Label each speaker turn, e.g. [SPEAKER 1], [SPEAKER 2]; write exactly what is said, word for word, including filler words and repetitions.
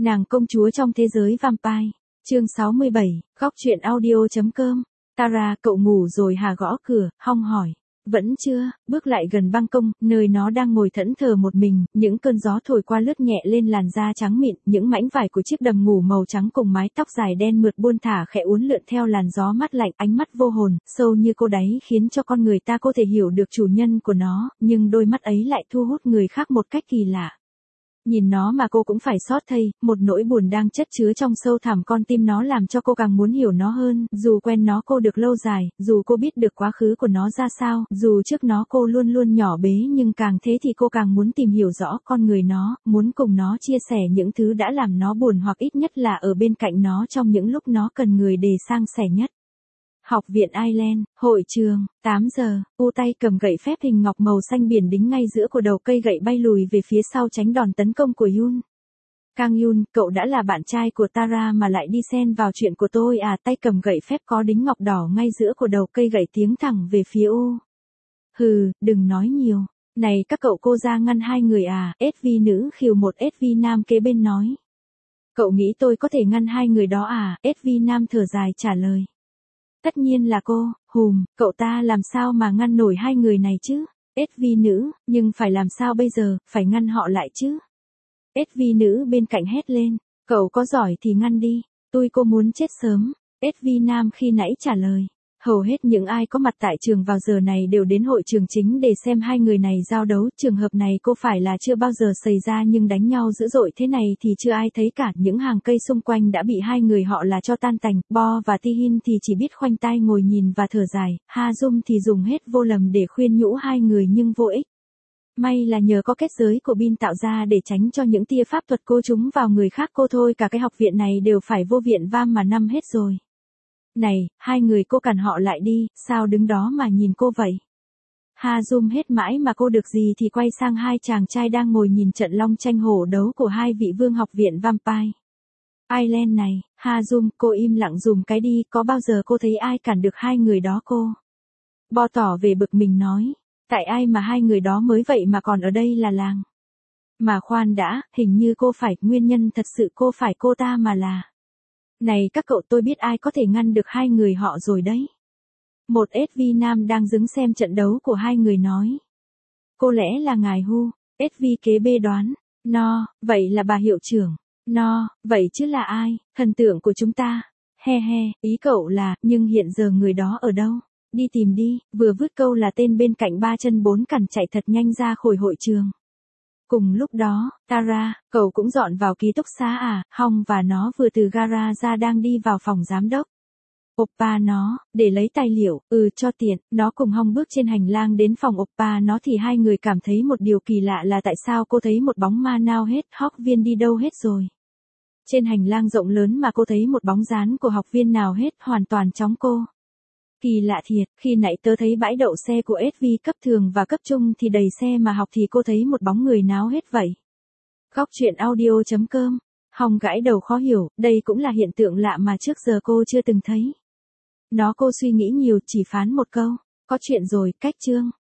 [SPEAKER 1] Nàng công chúa trong thế giới vampire. Chương sáu mươi bảy, góc truyện audio.com. Tara, cậu ngủ rồi hả? Gõ cửa, Hong hỏi. Vẫn chưa, bước lại gần ban công, nơi nó đang ngồi thẫn thờ một mình, những cơn gió thổi qua lướt nhẹ lên làn da trắng mịn, những mảnh vải của chiếc đầm ngủ màu trắng cùng mái tóc dài đen mượt buôn thả khẽ uốn lượn theo làn gió mát lạnh, ánh mắt vô hồn, sâu như cô đáy khiến cho con người ta có thể hiểu được chủ nhân của nó, nhưng đôi mắt ấy lại thu hút người khác một cách kỳ lạ. Nhìn nó mà cô cũng phải xót thay, một nỗi buồn đang chất chứa trong sâu thẳm con tim nó làm cho cô càng muốn hiểu nó hơn, dù quen nó cô được lâu dài, dù cô biết được quá khứ của nó ra sao, dù trước nó cô luôn luôn nhỏ bé nhưng càng thế thì cô càng muốn tìm hiểu rõ con người nó, muốn cùng nó chia sẻ những thứ đã làm nó buồn hoặc ít nhất là ở bên cạnh nó trong những lúc nó cần người để sang sẻ nhất. Học viện Island, hội trường, tám giờ, U tay cầm gậy phép hình ngọc màu xanh biển đính ngay giữa của đầu cây gậy bay lùi về phía sau tránh đòn tấn công của Yun. Kang Yun, cậu đã là bạn trai của Tara mà lại đi xen vào chuyện của tôi à? Tay cầm gậy phép có đính ngọc đỏ ngay giữa của đầu cây gậy tiến thẳng về phía U. Hừ, đừng nói nhiều. Này các cậu, cô ra ngăn hai người à? ét vê nữ khiêu một ét vê nam kế bên nói. Cậu nghĩ tôi có thể ngăn hai người đó à? ét vê nam thở dài trả lời. Tất nhiên là cô, hùm, cậu ta làm sao mà ngăn nổi hai người này chứ? ét vê nữ, nhưng phải làm sao bây giờ, phải ngăn họ lại chứ? ét vê nữ bên cạnh hét lên, cậu có giỏi thì ngăn đi, tôi cô muốn chết sớm. ét vê nam khi nãy trả lời. Hầu hết những ai có mặt tại trường vào giờ này đều đến hội trường chính để xem hai người này giao đấu. Trường hợp này cô phải là chưa bao giờ xảy ra, nhưng đánh nhau dữ dội thế này thì chưa ai thấy cả. Những hàng cây xung quanh đã bị hai người họ là cho tan tành. Bo và Tihin thì chỉ biết khoanh tay ngồi nhìn và thở dài. Ha Dung thì dùng hết vô lầm để khuyên nhủ hai người nhưng vô ích. May là nhờ có kết giới của Bin tạo ra để tránh cho những tia pháp thuật cô trúng vào người khác cô thôi. Cả cái học viện này đều phải vô viện vam mà năm hết rồi. Này, hai người cô cản họ lại đi, sao đứng đó mà nhìn cô vậy? Ha Zoom hết mãi mà cô được gì thì quay sang hai chàng trai đang ngồi nhìn trận long tranh hổ đấu của hai vị vương học viện Vampire Island này. Ha Zoom, cô im lặng dùm cái đi, có bao giờ cô thấy ai cản được hai người đó cô? Bo tỏ về bực mình nói, tại ai mà hai người đó mới vậy mà còn ở đây là làng. Mà khoan đã, hình như cô phải, nguyên nhân thật sự cô phải cô ta mà là. Này các cậu, tôi biết ai có thể ngăn được hai người họ rồi đấy. Một ét vê nam đang đứng xem trận đấu của hai người nói. Cô lẽ là ngài Hu, ét vê kế bê đoán. No, vậy là bà hiệu trưởng. No, vậy chứ là ai, thần tượng của chúng ta. He he, ý cậu là, nhưng hiện giờ người đó ở đâu? Đi tìm đi, vừa vứt câu là tên bên cạnh ba chân bốn cẳng chạy thật nhanh ra khỏi hội trường. Cùng lúc đó, Tara, cậu cũng dọn vào ký túc xá à? Hong và nó vừa từ gara ra đang đi vào phòng giám đốc. Oppa nó, để lấy tài liệu, ừ cho tiện, nó cùng Hong bước trên hành lang đến phòng Oppa nó thì hai người cảm thấy một điều kỳ lạ là tại sao cô thấy một bóng ma nào hết, học viên đi đâu hết rồi. Trên hành lang rộng lớn mà cô thấy một bóng dáng của học viên nào hết, hoàn toàn trống cô. Kỳ lạ thiệt, khi nãy tớ thấy bãi đậu xe của ét vê cấp thường và cấp trung thì đầy xe mà học thì cô thấy một bóng người nào hết vậy. Góc truyện audio.com. Hong gãi đầu khó hiểu, đây cũng là hiện tượng lạ mà trước giờ cô chưa từng thấy. Nó cô suy nghĩ nhiều, chỉ phán một câu, có chuyện rồi, cách chương.